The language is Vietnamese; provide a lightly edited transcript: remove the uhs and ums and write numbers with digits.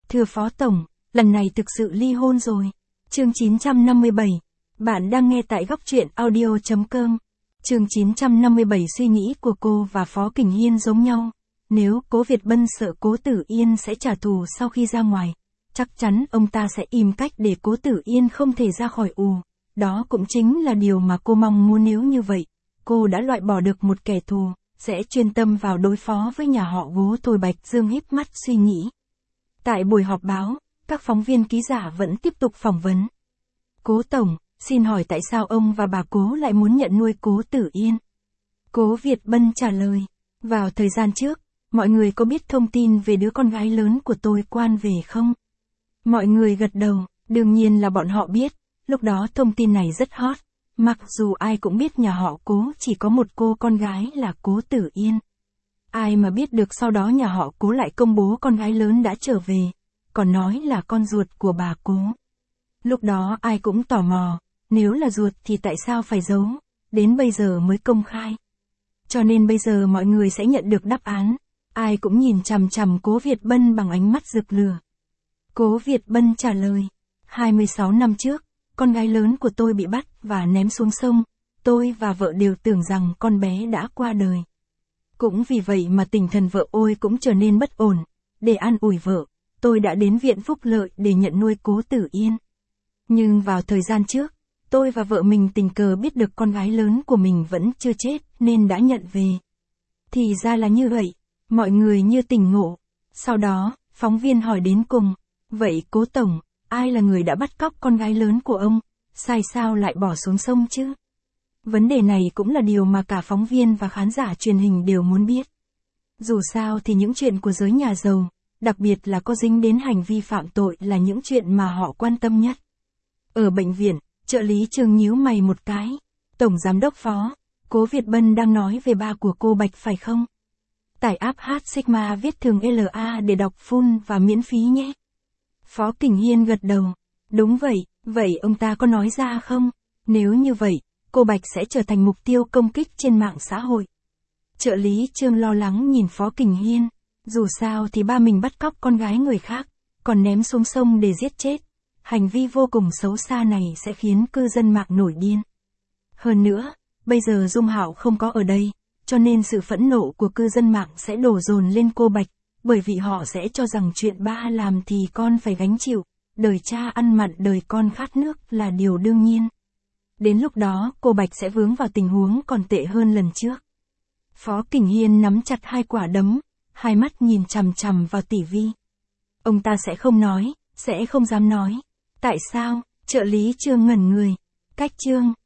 Thưa Phó Tổng, lần này thực sự ly hôn rồi. Chương 957. Bạn đang nghe tại góc truyện audio.com. Chương 957 suy nghĩ của cô và Phó Kình Hiên giống nhau. Nếu Cố Việt Bân sợ Cố Tử Yên sẽ trả thù sau khi ra ngoài, chắc chắn ông ta sẽ im cách để Cố Tử Yên không thể ra khỏi ù. Đó cũng chính là điều mà cô mong muốn. Nếu như vậy, cô đã loại bỏ được một kẻ thù, sẽ chuyên tâm vào đối phó với nhà họ Cố thôi. Bạch Dương híp mắt suy nghĩ. Tại buổi họp báo, các phóng viên ký giả vẫn tiếp tục phỏng vấn. Cố Tổng, xin hỏi tại sao ông và bà Cố lại muốn nhận nuôi Cố Tử Yên? Cố Việt Bân trả lời, vào thời gian trước, mọi người có biết thông tin về đứa con gái lớn của tôi Quan về không? Mọi người gật đầu, đương nhiên là bọn họ biết, lúc đó thông tin này rất hot, mặc dù ai cũng biết nhà họ Cố chỉ có một cô con gái là Cố Tử Yên. Ai mà biết được sau đó nhà họ Cố lại công bố con gái lớn đã trở về, còn nói là con ruột của bà Cố. Lúc đó ai cũng tò mò, nếu là ruột thì tại sao phải giấu, đến bây giờ mới công khai. Cho nên bây giờ mọi người sẽ nhận được đáp án, ai cũng nhìn chằm chằm Cố Việt Bân bằng ánh mắt rực lửa. Cố Việt Bân trả lời, 26 năm trước, con gái lớn của tôi bị bắt và ném xuống sông, tôi và vợ đều tưởng rằng con bé đã qua đời. Cũng vì vậy mà tinh thần vợ ôi cũng trở nên bất ổn, để an ủi vợ, tôi đã đến viện Phúc Lợi để nhận nuôi Cố Tử Yên. Nhưng vào thời gian trước, tôi và vợ mình tình cờ biết được con gái lớn của mình vẫn chưa chết nên đã nhận về. Thì ra là như vậy, mọi người như tỉnh ngộ. Sau đó, phóng viên hỏi đến cùng, vậy Cố Tổng, ai là người đã bắt cóc con gái lớn của ông, sai sao lại bỏ xuống sông chứ? Vấn đề này cũng là điều mà cả phóng viên và khán giả truyền hình đều muốn biết. Dù sao thì những chuyện của giới nhà giàu, đặc biệt là có dính đến hành vi phạm tội là những chuyện mà họ quan tâm nhất. Ở bệnh viện, trợ lý Trương nhíu mày một cái. Tổng giám đốc Phó, Cố Việt Bân đang nói về ba của cô Bạch phải không? Tải app H Sigma viết thường LA để đọc full và miễn phí nhé. Phó Kình Hiên gật đầu. Đúng vậy, vậy ông ta có nói ra không? Nếu như vậy, cô Bạch sẽ trở thành mục tiêu công kích trên mạng xã hội. Trợ lý Trương lo lắng nhìn Phó Kình Hiên. Dù sao thì ba mình bắt cóc con gái người khác, còn ném xuống sông để giết chết. Hành vi vô cùng xấu xa này sẽ khiến cư dân mạng nổi điên. Hơn nữa, bây giờ Dung Hạo không có ở đây, cho nên sự phẫn nộ của cư dân mạng sẽ đổ dồn lên cô Bạch, bởi vì họ sẽ cho rằng chuyện ba làm thì con phải gánh chịu, đời cha ăn mặn đời con khát nước là điều đương nhiên. Đến lúc đó cô Bạch sẽ vướng vào tình huống còn tệ hơn lần trước. Phó Kình Hiên nắm chặt hai quả đấm, hai mắt nhìn chằm chằm vào tỷ vi. Ông ta sẽ không nói, sẽ không dám nói. Tại sao? Trợ lý Trương ngẩn người. Cách Trương,